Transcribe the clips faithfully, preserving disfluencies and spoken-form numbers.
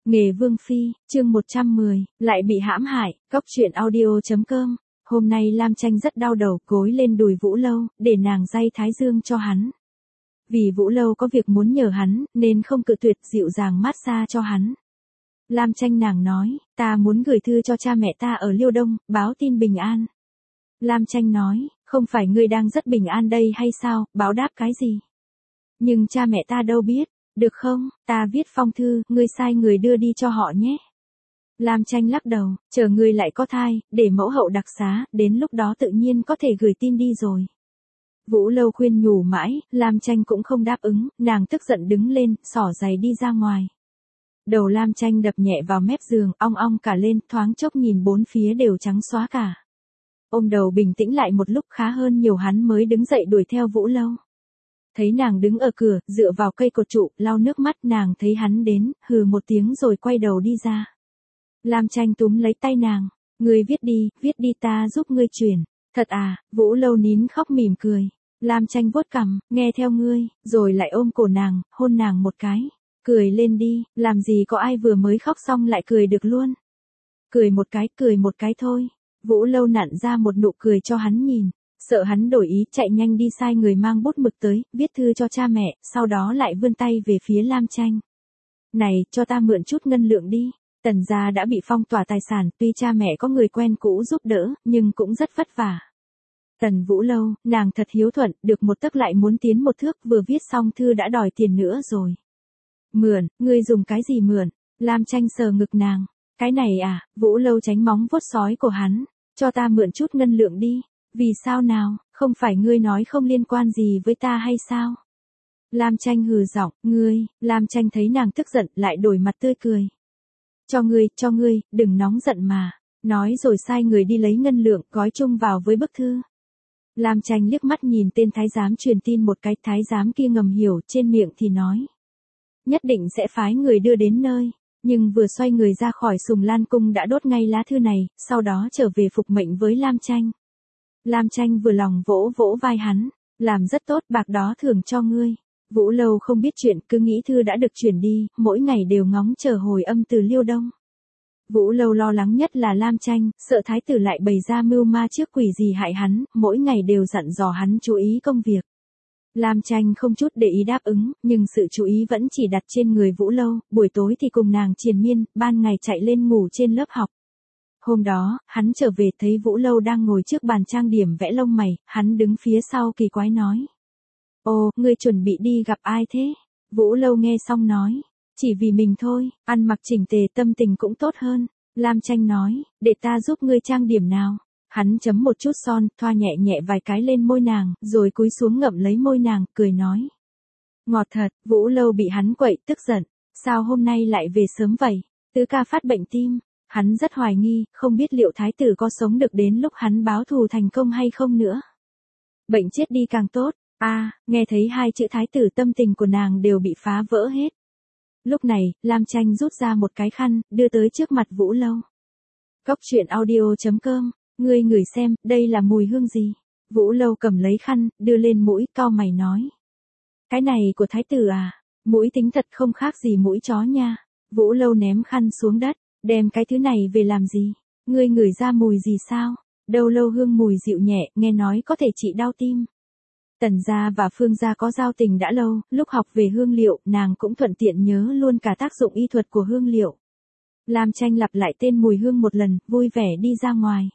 Nghề vương phi, chương một trăm mười, lại bị hãm hại, cóc truyện audio.com. Hôm nay Lam Tranh rất đau đầu, gối lên đùi Vũ Lâu, để nàng day thái dương cho hắn. Vì Vũ Lâu có việc muốn nhờ hắn, nên không cự tuyệt, dịu dàng massage cho hắn. Lam Tranh nàng nói, ta muốn gửi thư cho cha mẹ ta ở Liêu Đông, báo tin bình an. Lam Tranh nói, không phải ngươi đang rất bình an đây hay sao, báo đáp cái gì? Nhưng cha mẹ ta đâu biết. Được không, ta viết phong thư, ngươi sai người đưa đi cho họ nhé. Lam Tranh lắc đầu, chờ ngươi lại có thai, để mẫu hậu đặc xá, đến lúc đó tự nhiên có thể gửi tin đi rồi. Vũ Lâu khuyên nhủ mãi, Lam Tranh cũng không đáp ứng, nàng tức giận đứng lên, xỏ giày đi ra ngoài. Đầu Lam Tranh đập nhẹ vào mép giường, ong ong cả lên, thoáng chốc nhìn bốn phía đều trắng xóa cả. Ôm đầu bình tĩnh lại một lúc khá hơn nhiều, hắn mới đứng dậy đuổi theo Vũ Lâu. Thấy nàng đứng ở cửa, dựa vào cây cột trụ, lau nước mắt, nàng thấy hắn đến, hừ một tiếng rồi quay đầu đi ra. Lam Tranh túm lấy tay nàng, ngươi viết đi, viết đi ta giúp ngươi chuyển. Thật à, Vũ Lâu nín khóc mỉm cười. Lam Tranh vuốt cằm, nghe theo ngươi, rồi lại ôm cổ nàng, hôn nàng một cái. Cười lên đi, làm gì có ai vừa mới khóc xong lại cười được luôn. Cười một cái, cười một cái thôi. Vũ Lâu nặn ra một nụ cười cho hắn nhìn. Sợ hắn đổi ý, chạy nhanh đi sai người mang bút mực tới, viết thư cho cha mẹ, sau đó lại vươn tay về phía Lam Tranh. Này, cho ta mượn chút ngân lượng đi. Tần gia đã bị phong tỏa tài sản, tuy cha mẹ có người quen cũ giúp đỡ, nhưng cũng rất vất vả. Tần Vũ Lâu, nàng thật hiếu thuận, được một tấc lại muốn tiến một thước, vừa viết xong thư đã đòi tiền nữa rồi. Mượn, ngươi dùng cái gì mượn? Lam Tranh sờ ngực nàng. Cái này à, Vũ Lâu tránh móng vuốt sói của hắn. Cho ta mượn chút ngân lượng đi. Vì sao nào, không phải ngươi nói không liên quan gì với ta hay sao? Lam Tranh hừ giọng, ngươi, Lam Tranh thấy nàng tức giận, lại đổi mặt tươi cười. Cho ngươi, cho ngươi, đừng nóng giận mà. Nói rồi sai người đi lấy ngân lượng, gói chung vào với bức thư. Lam Tranh liếc mắt nhìn tên thái giám truyền tin một cái, thái giám kia ngầm hiểu, trên miệng thì nói. Nhất định sẽ phái người đưa đến nơi. Nhưng vừa xoay người ra khỏi Sùng Lan Cung đã đốt ngay lá thư này, sau đó trở về phục mệnh với Lam Tranh. Lam Tranh vừa lòng vỗ vỗ vai hắn, làm rất tốt, bạc đó thưởng cho ngươi. Vũ Lâu không biết chuyện, cứ nghĩ thư đã được chuyển đi, mỗi ngày đều ngóng chờ hồi âm từ Liêu Đông. Vũ Lâu lo lắng nhất là Lam Tranh, sợ thái tử lại bày ra mưu ma trước quỷ gì hại hắn, mỗi ngày đều dặn dò hắn chú ý công việc. Lam Tranh không chút để ý đáp ứng, nhưng sự chú ý vẫn chỉ đặt trên người Vũ Lâu, buổi tối thì cùng nàng triền miên, ban ngày chạy lên ngủ trên lớp học. Hôm đó, hắn trở về thấy Vũ Lâu đang ngồi trước bàn trang điểm vẽ lông mày, hắn đứng phía sau kỳ quái nói. Ồ, ngươi chuẩn bị đi gặp ai thế? Vũ Lâu nghe xong nói. Chỉ vì mình thôi, ăn mặc chỉnh tề tâm tình cũng tốt hơn. Lam Tranh nói, để ta giúp ngươi trang điểm nào. Hắn chấm một chút son, thoa nhẹ nhẹ vài cái lên môi nàng, rồi cúi xuống ngậm lấy môi nàng, cười nói. Ngọt thật, Vũ Lâu bị hắn quậy, tức giận. Sao hôm nay lại về sớm vậy? Tứ ca phát bệnh tim. Hắn rất hoài nghi, không biết liệu thái tử có sống được đến lúc hắn báo thù thành công hay không nữa. Bệnh chết đi càng tốt. A, à, nghe thấy hai chữ thái tử, tâm tình của nàng đều bị phá vỡ hết. Lúc này, Lam Tranh rút ra một cái khăn, đưa tới trước mặt Vũ Lâu. Cóc truyện audio.com, ngươi ngửi xem, đây là mùi hương gì? Vũ Lâu cầm lấy khăn, đưa lên mũi, cau mày nói. Cái này của thái tử à? Mũi tính thật không khác gì mũi chó nha. Vũ Lâu ném khăn xuống đất. Đem cái thứ này về làm gì? Ngươi ngửi ra mùi gì sao? Đâu lâu hương mùi dịu nhẹ, nghe nói có thể trị đau tim. Tần gia và Phương gia có giao tình đã lâu, lúc học về hương liệu, nàng cũng thuận tiện nhớ luôn cả tác dụng y thuật của hương liệu. Lam Tranh lặp lại tên mùi hương một lần, vui vẻ đi ra ngoài.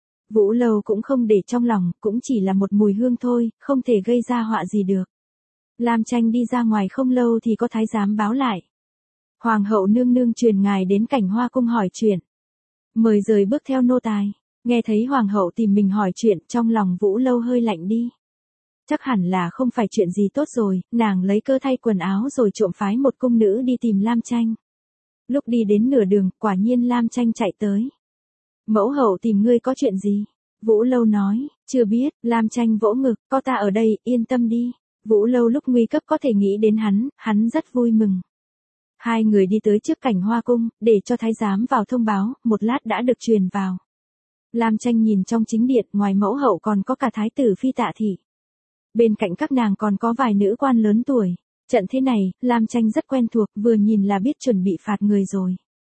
Vũ Lâu cũng không để trong lòng, cũng chỉ là một mùi hương thôi, không thể gây ra họa gì được. Lam Tranh đi ra ngoài không lâu thì có thái giám báo lại. Hoàng hậu nương nương truyền ngài đến Cảnh Hoa Cung hỏi chuyện. Mời rời bước theo nô tài. Nghe thấy hoàng hậu tìm mình hỏi chuyện, trong lòng Vũ Lâu hơi lạnh đi. Chắc hẳn là không phải chuyện gì tốt rồi, nàng lấy cơ thay quần áo rồi trộm phái một cung nữ đi tìm Lam Tranh. Lúc đi đến nửa đường, quả nhiên Lam Tranh chạy tới. Mẫu hậu tìm ngươi có chuyện gì? Vũ Lâu nói, chưa biết. Lam Tranh vỗ ngực, có ta ở đây, yên tâm đi. Vũ Lâu lúc nguy cấp có thể nghĩ đến hắn, hắn rất vui mừng. Hai người đi tới trước Cảnh Hoa Cung, để cho thái giám vào thông báo, một lát đã được truyền vào. Lam Tranh nhìn trong chính điện, ngoài mẫu hậu còn có cả thái tử phi Tạ Thị. Bên cạnh các nàng còn có vài nữ quan lớn tuổi. Trận thế này, Lam Tranh rất quen thuộc, vừa nhìn là biết chuẩn bị phạt người rồi.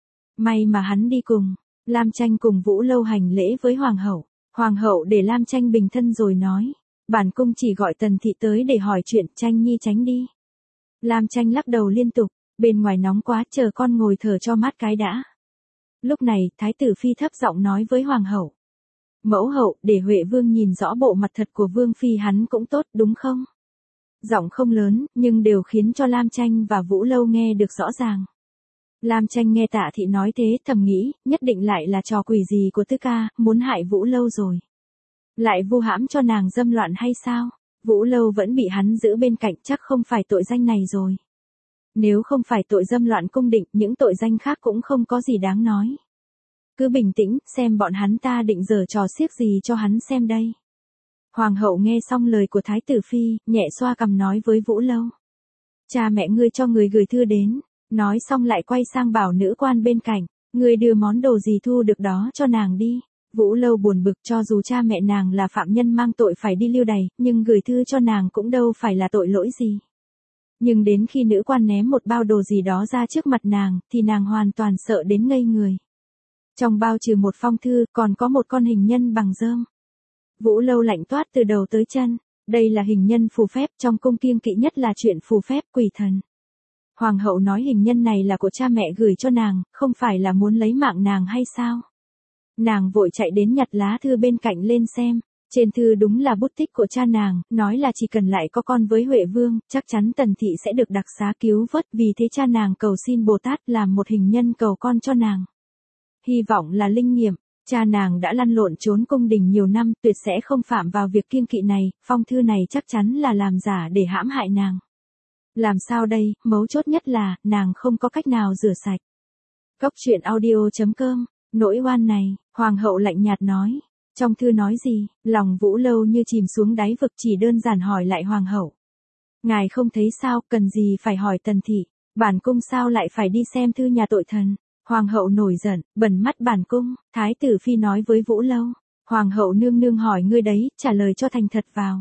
May mà hắn đi cùng. Lam Tranh cùng Vũ Lâu hành lễ với Hoàng hậu. Hoàng hậu để Lam Tranh bình thân rồi nói. Bản cung chỉ gọi Tần thị tới để hỏi chuyện, Tranh nhi tránh đi. Lam Tranh lắc đầu liên tục. Bên ngoài nóng quá, chờ con ngồi thở cho mát cái đã. Lúc này, Thái tử Phi thấp giọng nói với Hoàng hậu. Mẫu hậu, để Huệ Vương nhìn rõ bộ mặt thật của Vương Phi hắn cũng tốt, đúng không? Giọng không lớn, nhưng đều khiến cho Lam Tranh và Vũ Lâu nghe được rõ ràng. Lam Tranh nghe Tạ thị nói thế, thầm nghĩ, nhất định lại là trò quỷ gì của Tứ ca, muốn hại Vũ Lâu rồi. Lại vu hãm cho nàng dâm loạn hay sao? Vũ Lâu vẫn bị hắn giữ bên cạnh, chắc không phải tội danh này rồi. Nếu không phải tội dâm loạn cung định, những tội danh khác cũng không có gì đáng nói. Cứ bình tĩnh, xem bọn hắn ta định giở trò xiếc gì cho hắn xem đây. Hoàng hậu nghe xong lời của Thái tử Phi, nhẹ xoa cằm nói với Vũ Lâu. Cha mẹ ngươi cho người gửi thư đến, nói xong lại quay sang bảo nữ quan bên cạnh, ngươi đưa món đồ gì thu được đó cho nàng đi. Vũ Lâu buồn bực, cho dù cha mẹ nàng là phạm nhân mang tội phải đi lưu đày, nhưng gửi thư cho nàng cũng đâu phải là tội lỗi gì. Nhưng đến khi nữ quan ném một bao đồ gì đó ra trước mặt nàng, thì nàng hoàn toàn sợ đến ngây người. Trong bao trừ một phong thư, còn có một con hình nhân bằng rơm. Vũ Lâu lạnh toát từ đầu tới chân, đây là hình nhân phù phép, trong cung kiêng kỵ nhất là chuyện phù phép quỷ thần. Hoàng hậu nói hình nhân này là của cha mẹ gửi cho nàng, không phải là muốn lấy mạng nàng hay sao? Nàng vội chạy đến nhặt lá thư bên cạnh lên xem, trên thư đúng là bút tích của cha nàng, nói là chỉ cần lại có con với Huệ Vương, chắc chắn Tần thị sẽ được đặc xá cứu vớt, vì thế cha nàng cầu xin Bồ Tát làm một hình nhân cầu con cho nàng. Hy vọng là linh nghiệm. Cha nàng đã lăn lộn trốn cung đình nhiều năm, tuyệt sẽ không phạm vào việc kiêng kỵ này, phong thư này chắc chắn là làm giả để hãm hại nàng. Làm sao đây, mấu chốt nhất là, nàng không có cách nào rửa sạch. Cốc truyện audio chấm com, nỗi oan này, Hoàng hậu lạnh nhạt nói. Trong thư nói gì, lòng Vũ Lâu như chìm xuống đáy vực, chỉ đơn giản hỏi lại Hoàng hậu. Ngài không thấy sao, cần gì phải hỏi Tần thị, bản cung sao lại phải đi xem thư nhà tội thần. Hoàng hậu nổi giận, bẩn mắt bản cung, Thái tử Phi nói với Vũ Lâu. Hoàng hậu nương nương hỏi ngươi đấy, trả lời cho thành thật vào.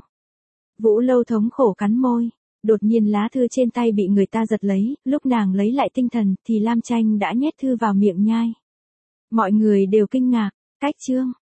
Vũ Lâu thống khổ cắn môi, đột nhiên lá thư trên tay bị người ta giật lấy, lúc nàng lấy lại tinh thần, thì Lam Tranh đã nhét thư vào miệng nhai. Mọi người đều kinh ngạc, cách chương.